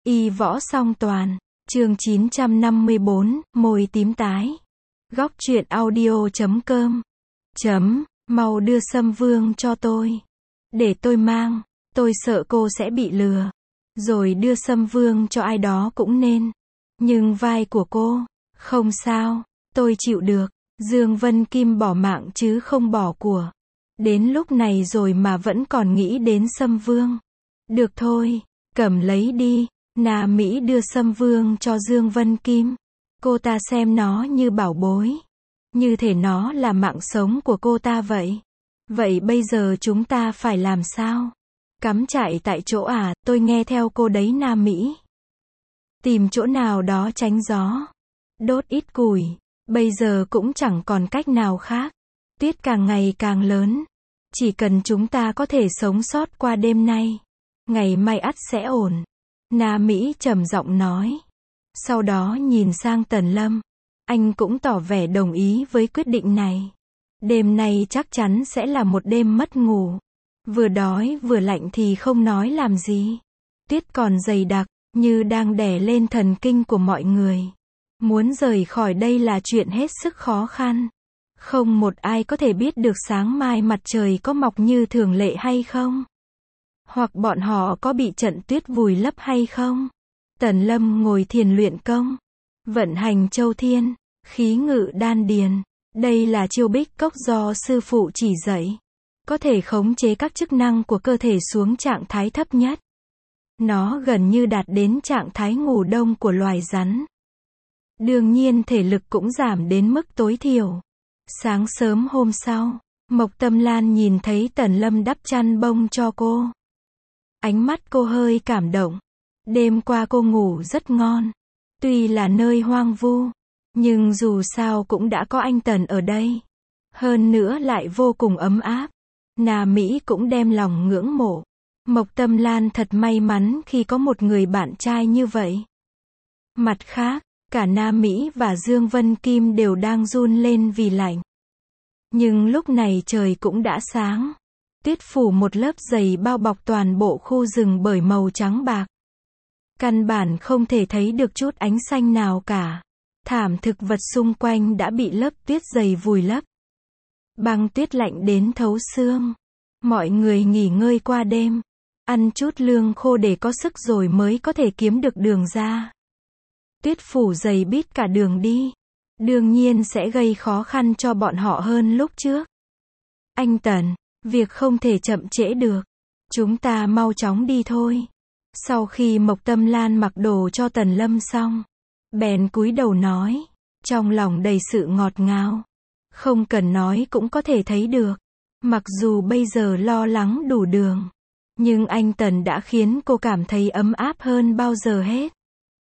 Y võ song toàn. Chương 954, môi tím tái. Góc truyện audio.com. Mau đưa Sâm Vương cho tôi. Để tôi mang. Tôi sợ cô sẽ bị lừa. Rồi đưa Sâm Vương cho ai đó cũng nên. Nhưng vai của cô, không sao, tôi chịu được. Dương Vân Kim bỏ mạng chứ không bỏ của. Đến lúc này rồi mà vẫn còn nghĩ đến Sâm Vương. Được thôi, cầm lấy đi. Na Mỹ đưa Sâm Vương cho Dương Vân Kim. Cô ta xem nó như bảo bối. Như thể nó là mạng sống của cô ta vậy. Vậy bây giờ chúng ta phải làm sao? Cắm trại tại chỗ à? Tôi nghe theo cô đấy Na Mỹ. Tìm chỗ nào đó tránh gió. Đốt ít củi. Bây giờ cũng chẳng còn cách nào khác. Tuyết càng ngày càng lớn. Chỉ cần chúng ta có thể sống sót qua đêm nay, ngày mai ắt sẽ ổn. Na Mỹ trầm giọng nói. Sau đó nhìn sang Tần Lâm. Anh cũng tỏ vẻ đồng ý với quyết định này. Đêm nay chắc chắn sẽ là một đêm mất ngủ. Vừa đói vừa lạnh thì không nói làm gì. Tuyết còn dày đặc, như đang đè lên thần kinh của mọi người. Muốn rời khỏi đây là chuyện hết sức khó khăn. Không một ai có thể biết được sáng mai mặt trời có mọc như thường lệ hay không. Hoặc bọn họ có bị trận tuyết vùi lấp hay không. Tần Lâm ngồi thiền luyện công. Vận hành châu thiên, khí ngự đan điền. Đây là chiêu bích cốc do sư phụ chỉ dạy. Có thể khống chế các chức năng của cơ thể xuống trạng thái thấp nhất. Nó gần như đạt đến trạng thái ngủ đông của loài rắn. Đương nhiên thể lực cũng giảm đến mức tối thiểu. Sáng sớm hôm sau, Mộc Tâm Lan nhìn thấy Tần Lâm đắp chăn bông cho cô. Ánh mắt cô hơi cảm động. Đêm qua cô ngủ rất ngon. Tuy là nơi hoang vu, nhưng dù sao cũng đã có anh Tần ở đây. Hơn nữa lại vô cùng ấm áp. Na Mỹ cũng đem lòng ngưỡng mộ. Mộc Tâm Lan thật may mắn khi có một người bạn trai như vậy. Mặt khác, cả Na Mỹ và Dương Vân Kim đều đang run lên vì lạnh. Nhưng lúc này trời cũng đã sáng. Tuyết phủ một lớp dày bao bọc toàn bộ khu rừng bởi màu trắng bạc. Căn bản không thể thấy được chút ánh xanh nào cả. Thảm thực vật xung quanh đã bị lớp tuyết dày vùi lấp. Băng tuyết lạnh đến thấu xương. Mọi người nghỉ ngơi qua đêm. Ăn chút lương khô để có sức rồi mới có thể kiếm được đường ra. Tuyết phủ dày bít cả đường đi. Đương nhiên sẽ gây khó khăn cho bọn họ hơn lúc trước. Anh Tần, việc không thể chậm trễ được. Chúng ta mau chóng đi thôi. Sau khi Mộc Tâm Lan mặc đồ cho Tần Lâm xong, bèn cúi đầu nói, trong lòng đầy sự ngọt ngào. Không cần nói cũng có thể thấy được. Mặc dù bây giờ lo lắng đủ đường, nhưng anh Tần đã khiến cô cảm thấy ấm áp hơn bao giờ hết.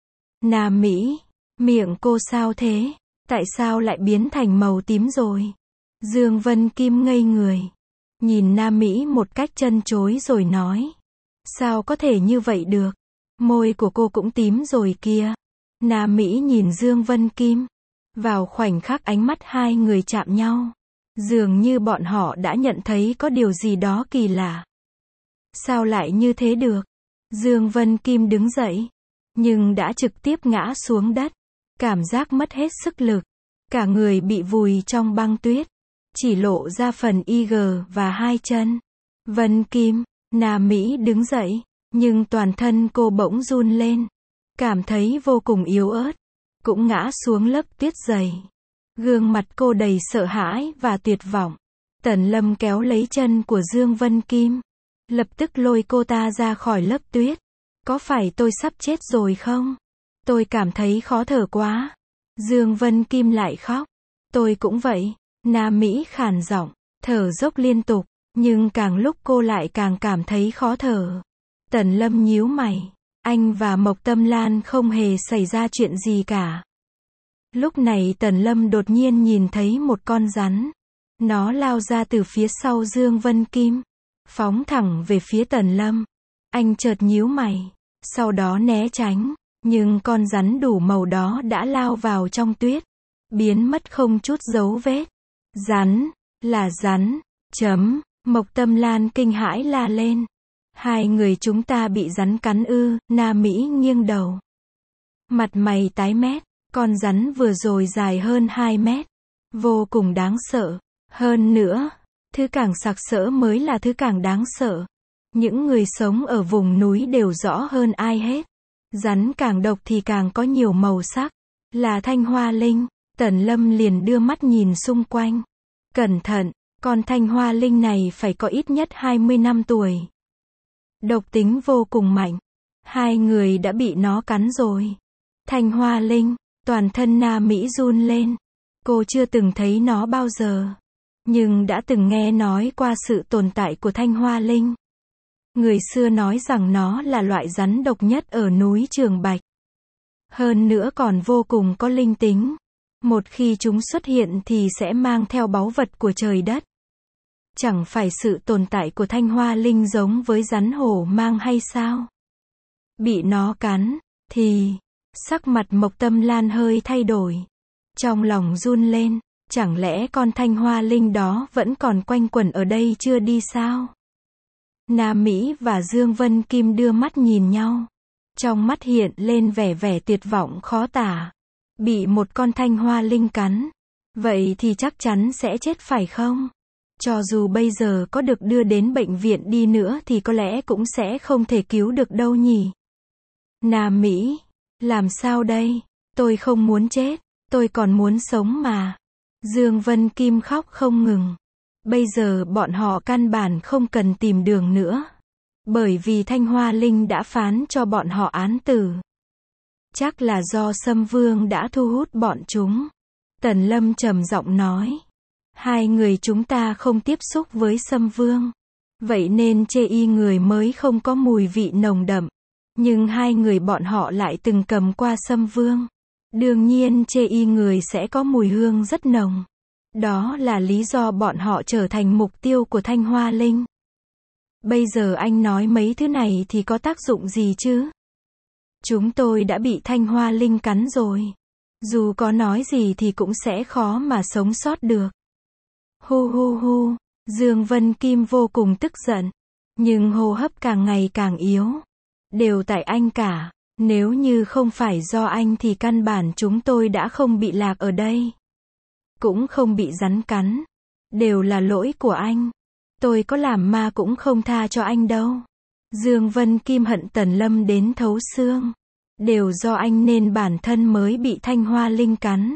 Na Mỹ, miệng cô sao thế? Tại sao lại biến thành màu tím rồi? Dương Vân Kim ngây người. Nhìn Na Mỹ một cách trân trối rồi nói. Sao có thể như vậy được? Môi của cô cũng tím rồi kia. Na Mỹ nhìn Dương Vân Kim. Vào khoảnh khắc ánh mắt hai người chạm nhau. Dường như bọn họ đã nhận thấy có điều gì đó kỳ lạ. Sao lại như thế được? Dương Vân Kim đứng dậy. Nhưng đã trực tiếp ngã xuống đất. Cảm giác mất hết sức lực. Cả người bị vùi trong băng tuyết. Chỉ lộ ra phần IG và hai chân. Vân Kim, Na Mỹ đứng dậy. Nhưng toàn thân cô bỗng run lên. Cảm thấy vô cùng yếu ớt. Cũng ngã xuống lớp tuyết dày. Gương mặt cô đầy sợ hãi và tuyệt vọng. Tần Lâm kéo lấy chân của Dương Vân Kim. Lập tức lôi cô ta ra khỏi lớp tuyết. Có phải tôi sắp chết rồi không? Tôi cảm thấy khó thở quá. Dương Vân Kim lại khóc. Tôi cũng vậy. Na Mỹ khàn giọng, thở dốc liên tục. Nhưng càng lúc cô lại càng cảm thấy khó thở. Tần Lâm nhíu mày. Anh và Mộc Tâm Lan không hề xảy ra chuyện gì cả. Lúc này Tần Lâm đột nhiên nhìn thấy một con rắn. Nó lao ra từ phía sau Dương Vân Kim. Phóng thẳng về phía Tần Lâm. Anh chợt nhíu mày. Sau đó né tránh. Nhưng con rắn đủ màu đó đã lao vào trong tuyết. Biến mất không chút dấu vết. Rắn, là rắn. Mộc Tâm Lan kinh hãi la lên. Hai người chúng ta bị rắn cắn ư? Na Mỹ nghiêng đầu. Mặt mày tái mét, con rắn vừa rồi dài hơn 2 mét. Vô cùng đáng sợ. Hơn nữa, thứ càng sặc sỡ mới là thứ càng đáng sợ. Những người sống ở vùng núi đều rõ hơn ai hết. Rắn càng độc thì càng có nhiều màu sắc. Là thanh hoa linh. Tần Lâm liền đưa mắt nhìn xung quanh. Cẩn thận, con thanh hoa linh này phải có ít nhất 20 năm tuổi. Độc tính vô cùng mạnh. Hai người đã bị nó cắn rồi. Thanh hoa linh, toàn thân Na Mỹ run lên. Cô chưa từng thấy nó bao giờ. Nhưng đã từng nghe nói qua sự tồn tại của thanh hoa linh. Người xưa nói rằng nó là loại rắn độc nhất ở núi Trường Bạch. Hơn nữa còn vô cùng có linh tính. Một khi chúng xuất hiện thì sẽ mang theo báu vật của trời đất. Chẳng phải sự tồn tại của thanh hoa linh giống với rắn hổ mang hay sao? Bị nó cắn, thì... Sắc mặt Mộc Tâm Lan hơi thay đổi. Trong lòng run lên, chẳng lẽ con thanh hoa linh đó vẫn còn quanh quẩn ở đây chưa đi sao? Nam Mỹ và Dương Vân Kim đưa mắt nhìn nhau. Trong mắt hiện lên vẻ tuyệt vọng khó tả. Bị một con thanh hoa linh cắn. Vậy thì chắc chắn sẽ chết phải không? Cho dù bây giờ có được đưa đến bệnh viện đi nữa thì có lẽ cũng sẽ không thể cứu được đâu nhỉ. Nam Mỹ, làm sao đây? Tôi không muốn chết, tôi còn muốn sống mà. Dương Vân Kim khóc không ngừng. Bây giờ bọn họ căn bản không cần tìm đường nữa. Bởi vì Thanh Hoa Linh đã phán cho bọn họ án tử. Chắc là do Sâm Vương đã thu hút bọn chúng. Tần Lâm trầm giọng nói. Hai người chúng ta không tiếp xúc với Sâm Vương. Vậy nên chê y người mới không có mùi vị nồng đậm. Nhưng hai người bọn họ lại từng cầm qua Sâm Vương. Đương nhiên chê y người sẽ có mùi hương rất nồng. Đó là lý do bọn họ trở thành mục tiêu của Thanh Hoa Linh. Bây giờ anh nói mấy thứ này thì có tác dụng gì chứ? Chúng tôi đã bị Thanh Hoa Linh cắn rồi. Dù có nói gì thì cũng sẽ khó mà sống sót được. Hu hu hu, Dương Vân Kim vô cùng tức giận. Nhưng hô hấp càng ngày càng yếu. Đều tại anh cả. Nếu như không phải do anh thì căn bản chúng tôi đã không bị lạc ở đây. Cũng không bị rắn cắn. Đều là lỗi của anh. Tôi có làm ma cũng không tha cho anh đâu. Dương Vân Kim hận Tần Lâm đến thấu xương. Đều do anh nên bản thân mới bị Thanh Hoa Linh cắn.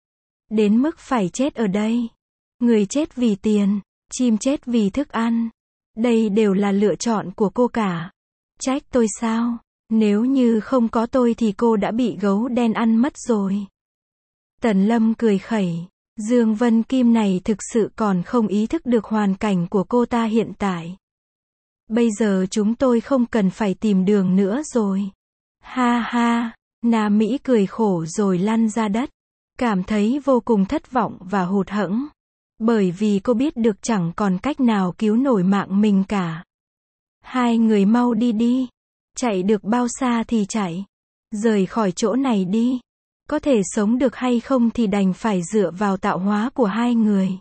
Đến mức phải chết ở đây. Người chết vì tiền, chim chết vì thức ăn. Đây đều là lựa chọn của cô cả. Trách tôi sao? Nếu như không có tôi thì cô đã bị gấu đen ăn mất rồi. Tần Lâm cười khẩy. Dương Vân Kim này thực sự còn không ý thức được hoàn cảnh của cô ta hiện tại. Bây giờ chúng tôi không cần phải tìm đường nữa rồi. Ha ha, Na Mỹ cười khổ rồi lăn ra đất. Cảm thấy vô cùng thất vọng và hụt hẫng. Bởi vì cô biết được chẳng còn cách nào cứu nổi mạng mình cả. Hai người mau đi đi. Chạy được bao xa thì chạy. Rời khỏi chỗ này đi. Có thể sống được hay không thì đành phải dựa vào tạo hóa của hai người.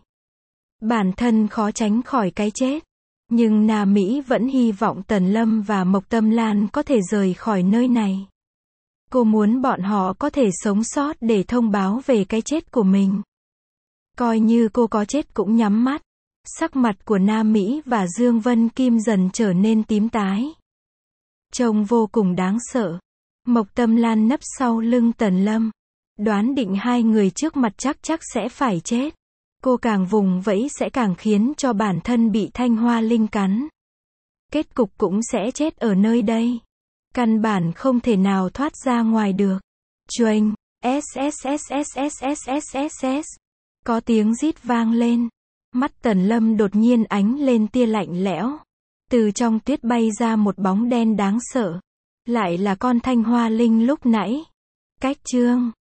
Bản thân khó tránh khỏi cái chết. Nhưng Na Mỹ vẫn hy vọng Tần Lâm và Mộc Tâm Lan có thể rời khỏi nơi này. Cô muốn bọn họ có thể sống sót để thông báo về cái chết của mình. Coi như cô có chết cũng nhắm mắt. Sắc mặt của Na Mỹ và Dương Vân Kim dần trở nên tím tái. Trông vô cùng đáng sợ. Mộc Tâm Lan nấp sau lưng Tần Lâm. Đoán định hai người trước mặt chắc sẽ phải chết. Cô càng vùng vẫy sẽ càng khiến cho bản thân bị Thanh Hoa Linh cắn. Kết cục cũng sẽ chết ở nơi đây. Căn bản không thể nào thoát ra ngoài được. Choành, SSSSSSSSS. Có tiếng rít vang lên. Mắt Tần Lâm đột nhiên ánh lên tia lạnh lẽo. Từ trong tuyết bay ra một bóng đen đáng sợ. Lại là con Thanh Hoa Linh lúc nãy. Cách chương